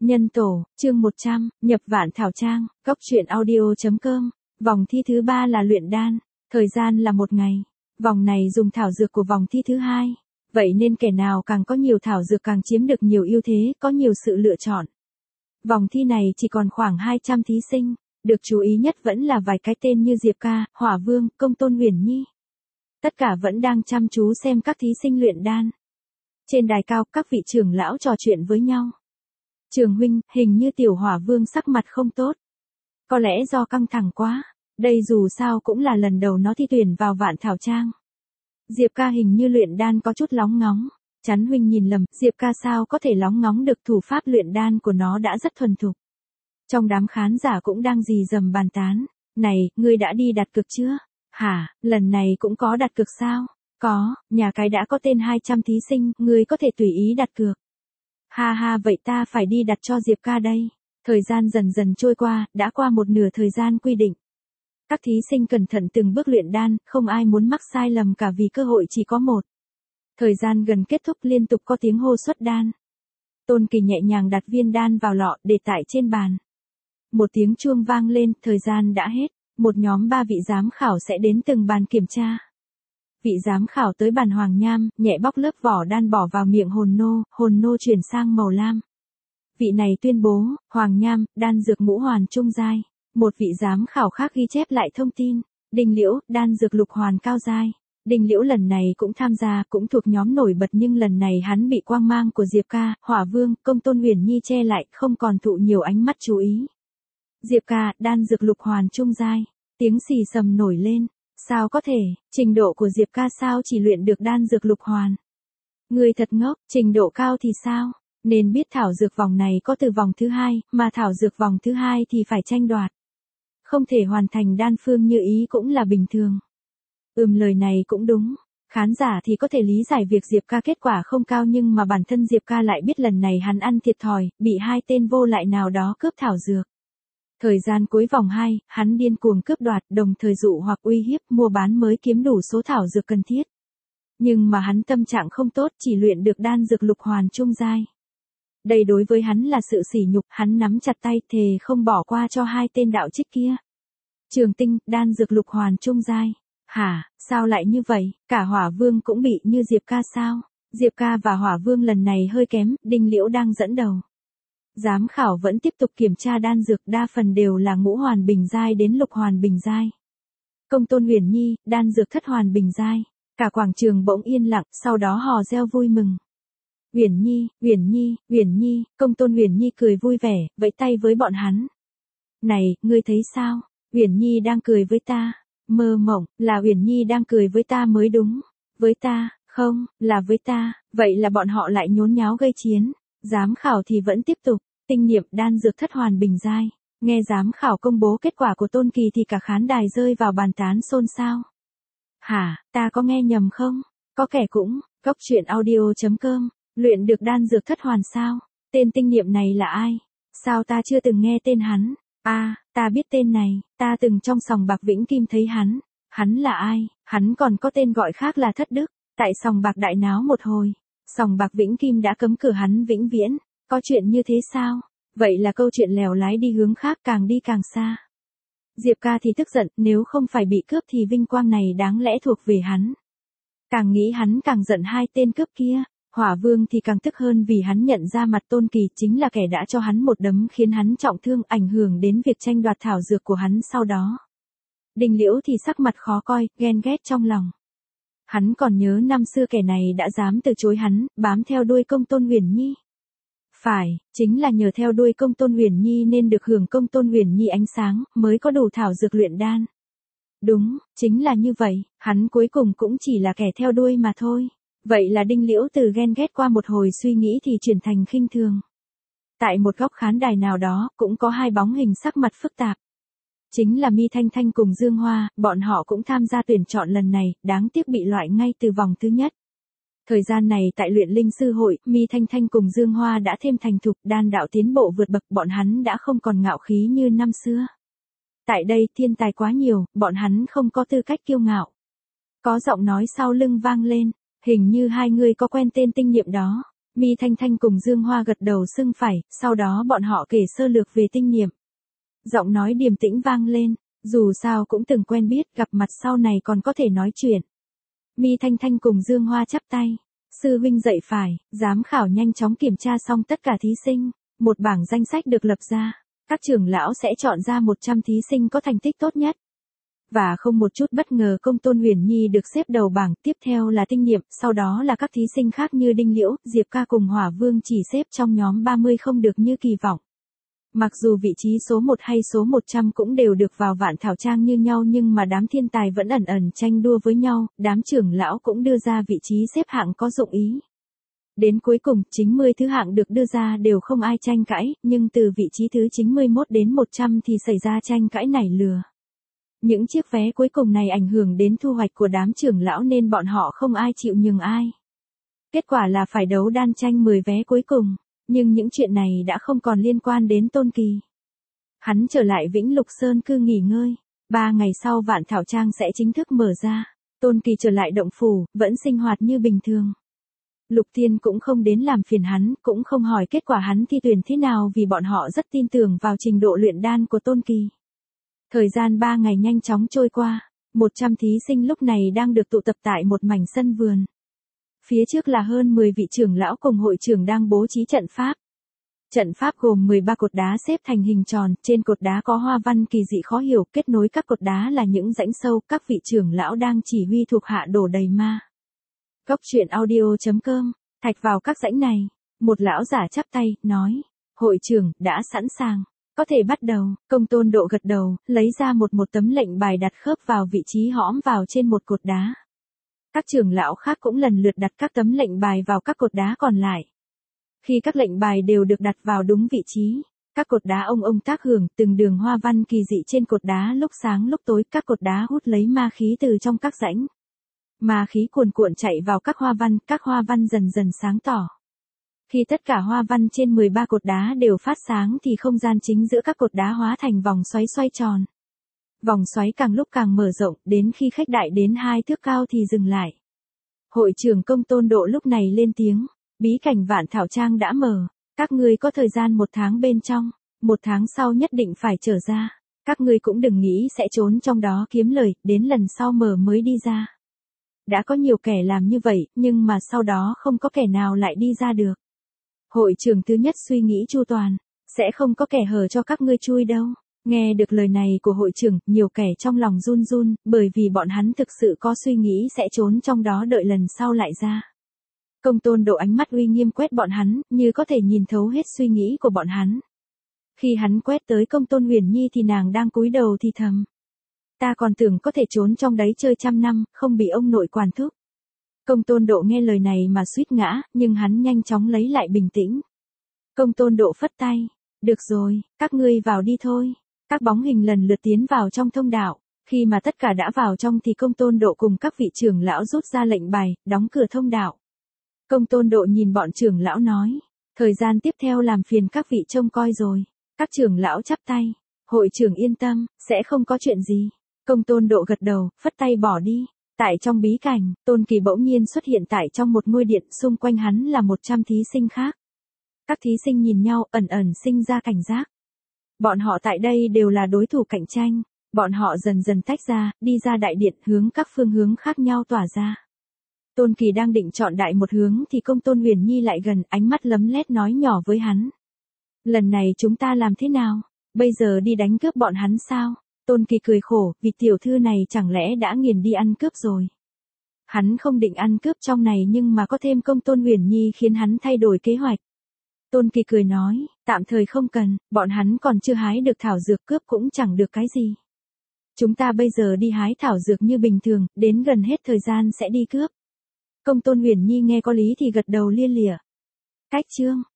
Nhân tổ, chương 100, nhập vạn thảo trang, góc truyện audio.com. Vòng thi thứ 3 là luyện đan, thời gian là 1 ngày. Vòng này dùng thảo dược của vòng thi thứ 2, vậy nên kẻ nào càng có nhiều thảo dược càng chiếm được nhiều ưu thế, có nhiều sự lựa chọn. Vòng thi này chỉ còn khoảng 200 thí sinh, được chú ý nhất vẫn là vài cái tên như Diệp Ca, Hỏa Vương, Công Tôn Huyền Nhi. Tất cả vẫn đang chăm chú xem các thí sinh luyện đan. Trên đài cao, các vị trưởng lão trò chuyện với nhau. Trường huynh, hình như tiểu Hỏa Vương sắc mặt không tốt. Có lẽ do căng thẳng quá, đây dù sao cũng là lần đầu nó thi tuyển vào vạn thảo trang. Diệp Ca hình như luyện đan có chút lóng ngóng. Chắn huynh nhìn lầm, Diệp Ca sao có thể lóng ngóng được, thủ pháp luyện đan của nó đã rất thuần thục. Trong đám khán giả cũng đang rì rầm bàn tán. Này, ngươi đã đi đặt cược chưa? Hả, lần này cũng có đặt cược sao? Có, nhà cái đã có tên 200 thí sinh, ngươi có thể tùy ý đặt cược. Ha ha, vậy ta phải đi đặt cho Diệp Ca đây. Thời gian dần dần trôi qua, đã qua một nửa thời gian quy định. Các thí sinh cẩn thận từng bước luyện đan, không ai muốn mắc sai lầm cả vì cơ hội chỉ có một. Thời gian gần kết thúc, liên tục có tiếng hô xuất đan. Tôn Kỳ nhẹ nhàng đặt viên đan vào lọ, để tại trên bàn. Một tiếng chuông vang lên, thời gian đã hết. Một nhóm 3 vị giám khảo sẽ đến từng bàn kiểm tra. Vị giám khảo tới bàn Hoàng Nham, nhẹ bóc lớp vỏ đan bỏ vào miệng hồn nô chuyển sang màu lam. Vị này tuyên bố, Hoàng Nham, đan dược ngũ hoàn trung giai. Một vị giám khảo khác ghi chép lại thông tin, Đinh Liễu, đan dược lục hoàn cao giai. Đinh Liễu lần này cũng tham gia, cũng thuộc nhóm nổi bật, nhưng lần này hắn bị quang mang của Diệp Ca, Hỏa Vương, Công Tôn Huyền Nhi che lại, không còn thụ nhiều ánh mắt chú ý. Diệp Ca, đan dược lục hoàn trung giai. Tiếng xì xầm nổi lên. Sao có thể, trình độ của Diệp Ca sao chỉ luyện được đan dược lục hoàn? Người thật ngốc, trình độ cao thì sao? Nên biết thảo dược vòng này có từ vòng thứ 2, mà thảo dược vòng thứ 2 thì phải tranh đoạt. Không thể hoàn thành đan phương như ý cũng là bình thường. Lời này cũng đúng. Khán giả thì có thể lý giải việc Diệp Ca kết quả không cao, nhưng mà bản thân Diệp Ca lại biết lần này hắn ăn thiệt thòi, bị 2 tên vô lại nào đó cướp thảo dược. Thời gian cuối vòng 2, hắn điên cuồng cướp đoạt, đồng thời dụ hoặc uy hiếp mua bán mới kiếm đủ số thảo dược cần thiết. Nhưng mà hắn tâm trạng không tốt, chỉ luyện được đan dược lục hoàn trung giai. Đây đối với hắn là sự sỉ nhục, hắn nắm chặt tay thề không bỏ qua cho 2 tên đạo trích kia. Trường Tinh, đan dược lục hoàn trung giai. Hả, sao lại như vậy, cả Hỏa Vương cũng bị như Diệp Ca sao? Diệp Ca và Hỏa Vương lần này hơi kém, Đinh Liễu đang dẫn đầu. Giám khảo vẫn tiếp tục kiểm tra đan dược, đa phần đều là ngũ hoàn bình giai đến lục hoàn bình giai. Công Tôn Huyền Nhi, đan dược thất hoàn bình giai. Cả quảng trường bỗng yên lặng, sau đó hò reo vui mừng. Huyền Nhi, Huyền Nhi, Huyền Nhi, Công Tôn Huyền Nhi cười vui vẻ, vẫy tay với bọn hắn. Này, ngươi thấy sao? Huyền Nhi đang cười với ta. Mơ mộng, là Huyền Nhi đang cười với ta mới đúng. Với ta, không, là với ta, vậy là bọn họ lại nhốn nháo gây chiến. Giám khảo thì vẫn tiếp tục, tinh niệm đan dược thất hoàn bình giai. Nghe giám khảo công bố kết quả của Tôn Kỳ thì cả khán đài rơi vào bàn tán xôn xao. Hả, ta có nghe nhầm không? Có kẻ cũng, góc truyện audio.com, luyện được đan dược thất hoàn sao? Tên tinh niệm này là ai? Sao ta chưa từng nghe tên hắn? Ta biết tên này, ta từng trong sòng bạc Vĩnh Kim thấy hắn. Hắn là ai? Hắn còn có tên gọi khác là Thất Đức. Tại sòng bạc đại náo một hồi, sòng bạc Vĩnh Kim đã cấm cửa hắn vĩnh viễn. Có chuyện như thế sao? Vậy là câu chuyện lèo lái đi hướng khác, càng đi càng xa. Diệp Ca thì tức giận, nếu không phải bị cướp thì vinh quang này đáng lẽ thuộc về hắn. Càng nghĩ hắn càng giận 2 tên cướp kia. Hỏa Vương thì càng tức hơn vì hắn nhận ra mặt Tôn Kỳ chính là kẻ đã cho hắn một đấm khiến hắn trọng thương, ảnh hưởng đến việc tranh đoạt thảo dược của hắn sau đó. Đinh Liễu thì sắc mặt khó coi, ghen ghét trong lòng. Hắn còn nhớ năm xưa kẻ này đã dám từ chối hắn, bám theo đuôi Công Tôn Huyền Nhi. Phải, chính là nhờ theo đuôi Công Tôn Huyền Nhi nên được hưởng Công Tôn Huyền Nhi ánh sáng, mới có đủ thảo dược luyện đan. Đúng, chính là như vậy, hắn cuối cùng cũng chỉ là kẻ theo đuôi mà thôi. Vậy là Đinh Liễu từ ghen ghét qua một hồi suy nghĩ thì chuyển thành khinh thường. Tại một góc khán đài nào đó, cũng có 2 bóng hình sắc mặt phức tạp. Chính là My Thanh Thanh cùng Dương Hoa, bọn họ cũng tham gia tuyển chọn lần này, đáng tiếc bị loại ngay từ vòng thứ nhất. Thời gian này tại luyện linh sư hội, My Thanh Thanh cùng Dương Hoa đã thêm thành thục, đan đạo tiến bộ vượt bậc, bọn hắn đã không còn ngạo khí như năm xưa. Tại đây thiên tài quá nhiều, bọn hắn không có tư cách kiêu ngạo. Có giọng nói sau lưng vang lên, hình như 2 người có quen tên tinh niệm đó. Mi Thanh Thanh cùng Dương Hoa gật đầu xưng phải, sau đó bọn họ kể sơ lược về tinh niệm. Giọng nói điềm tĩnh vang lên, dù sao cũng từng quen biết, gặp mặt sau này còn có thể nói chuyện. Mi Thanh Thanh cùng Dương Hoa chắp tay. Sư huynh dạy phải, giám khảo nhanh chóng kiểm tra xong tất cả thí sinh, một bảng danh sách được lập ra. Các trưởng lão sẽ chọn ra 100 thí sinh có thành tích tốt nhất. Và không một chút bất ngờ Công Tôn Huyền Nhi được xếp đầu bảng, tiếp theo là Tinh Niệm, sau đó là các thí sinh khác như Đinh Liễu, Diệp Ca cùng Hỏa Vương chỉ xếp trong nhóm 30 không được như kỳ vọng. Mặc dù vị trí số 1 hay số 100 cũng đều được vào Vạn Thảo Trang như nhau nhưng mà đám thiên tài vẫn ẩn ẩn tranh đua với nhau, đám trưởng lão cũng đưa ra vị trí xếp hạng có dụng ý. Đến cuối cùng, 90 thứ hạng được đưa ra đều không ai tranh cãi, nhưng từ vị trí thứ 91 đến 100 thì xảy ra tranh cãi nảy lửa. Những chiếc vé cuối cùng này ảnh hưởng đến thu hoạch của đám trưởng lão nên bọn họ không ai chịu nhường ai. Kết quả là phải đấu đan tranh 10 vé cuối cùng, nhưng những chuyện này đã không còn liên quan đến Tôn Kỳ. Hắn trở lại Vĩnh Lục Sơn cư nghỉ ngơi, 3 ngày sau Vạn Thảo Trang sẽ chính thức mở ra, Tôn Kỳ trở lại động phủ, vẫn sinh hoạt như bình thường. Lục Thiên cũng không đến làm phiền hắn, cũng không hỏi kết quả hắn thi tuyển thế nào vì bọn họ rất tin tưởng vào trình độ luyện đan của Tôn Kỳ. Thời gian 3 ngày nhanh chóng trôi qua, 100 thí sinh lúc này đang được tụ tập tại một mảnh sân vườn. Phía trước là hơn 10 vị trưởng lão cùng hội trưởng đang bố trí trận pháp. Trận pháp gồm 13 cột đá xếp thành hình tròn, trên cột đá có hoa văn kỳ dị khó hiểu, kết nối các cột đá là những rãnh sâu, các vị trưởng lão đang chỉ huy thuộc hạ đổ đầy ma. Góc truyện audio.com, thạch vào các rãnh này, một lão giả chắp tay, nói, hội trưởng, đã sẵn sàng, có thể bắt đầu. Công Tôn Độ gật đầu, lấy ra một tấm lệnh bài đặt khớp vào vị trí hõm vào trên một cột đá. Các trưởng lão khác cũng lần lượt đặt các tấm lệnh bài vào các cột đá còn lại. Khi các lệnh bài đều được đặt vào đúng vị trí, các cột đá ông tác hưởng, từng đường hoa văn kỳ dị trên cột đá lúc sáng lúc tối, các cột đá hút lấy ma khí từ trong các rãnh. Ma khí cuồn cuộn chạy vào các hoa văn dần dần sáng tỏ. Khi tất cả hoa văn trên 13 cột đá đều phát sáng thì không gian chính giữa các cột đá hóa thành vòng xoáy xoay tròn. Vòng xoáy càng lúc càng mở rộng, đến khi khách đại đến 2 thước cao thì dừng lại. Hội trưởng Công Tôn Độ lúc này lên tiếng, bí cảnh Vạn Thảo Trang đã mở, các ngươi có thời gian 1 tháng bên trong, 1 tháng sau nhất định phải trở ra, các ngươi cũng đừng nghĩ sẽ trốn trong đó kiếm lời, đến lần sau mở mới đi ra. Đã có nhiều kẻ làm như vậy, nhưng mà sau đó không có kẻ nào lại đi ra được. Hội trưởng thứ nhất suy nghĩ chu toàn, sẽ không có kẻ hở cho các ngươi chui đâu. Nghe được lời này của hội trưởng, nhiều kẻ trong lòng run run, bởi vì bọn hắn thực sự có suy nghĩ sẽ trốn trong đó đợi lần sau lại ra. Công Tôn Độ ánh mắt uy nghiêm quét bọn hắn, như có thể nhìn thấu hết suy nghĩ của bọn hắn. Khi hắn quét tới Công Tôn Huyền Nhi thì nàng đang cúi đầu thì thầm. Ta còn tưởng có thể trốn trong đấy chơi 100 năm, không bị ông nội quản thúc. Công Tôn Độ nghe lời này mà suýt ngã, nhưng hắn nhanh chóng lấy lại bình tĩnh. Công Tôn Độ phất tay. Được rồi, các ngươi vào đi thôi. Các bóng hình lần lượt tiến vào trong thông đạo. Khi mà tất cả đã vào trong thì Công Tôn Độ cùng các vị trưởng lão rút ra lệnh bài, đóng cửa thông đạo. Công Tôn Độ nhìn bọn trưởng lão nói. Thời gian tiếp theo làm phiền các vị trông coi rồi. Các trưởng lão chắp tay. Hội trưởng yên tâm, sẽ không có chuyện gì. Công Tôn Độ gật đầu, phất tay bỏ đi. Tại trong bí cảnh, Tôn Kỳ bỗng nhiên xuất hiện tại trong một ngôi điện, xung quanh hắn là 100 thí sinh khác. Các thí sinh nhìn nhau, ẩn ẩn sinh ra cảnh giác. Bọn họ tại đây đều là đối thủ cạnh tranh, bọn họ dần dần tách ra, đi ra đại điện, hướng các phương hướng khác nhau tỏa ra. Tôn Kỳ đang định chọn đại một hướng thì Công Tôn Huyền Nhi lại gần, ánh mắt lấm lét nói nhỏ với hắn. Lần này chúng ta làm thế nào? Bây giờ đi đánh cướp bọn hắn sao? Tôn Kỳ cười khổ, vì tiểu thư này chẳng lẽ đã nghiền đi ăn cướp rồi. Hắn không định ăn cướp trong này nhưng mà có thêm Công Tôn Huyền Nhi khiến hắn thay đổi kế hoạch. Tôn Kỳ cười nói, tạm thời không cần, bọn hắn còn chưa hái được thảo dược, cướp cũng chẳng được cái gì. Chúng ta bây giờ đi hái thảo dược như bình thường, đến gần hết thời gian sẽ đi cướp. Công Tôn Huyền Nhi nghe có lý thì gật đầu lia lịa. Cách chương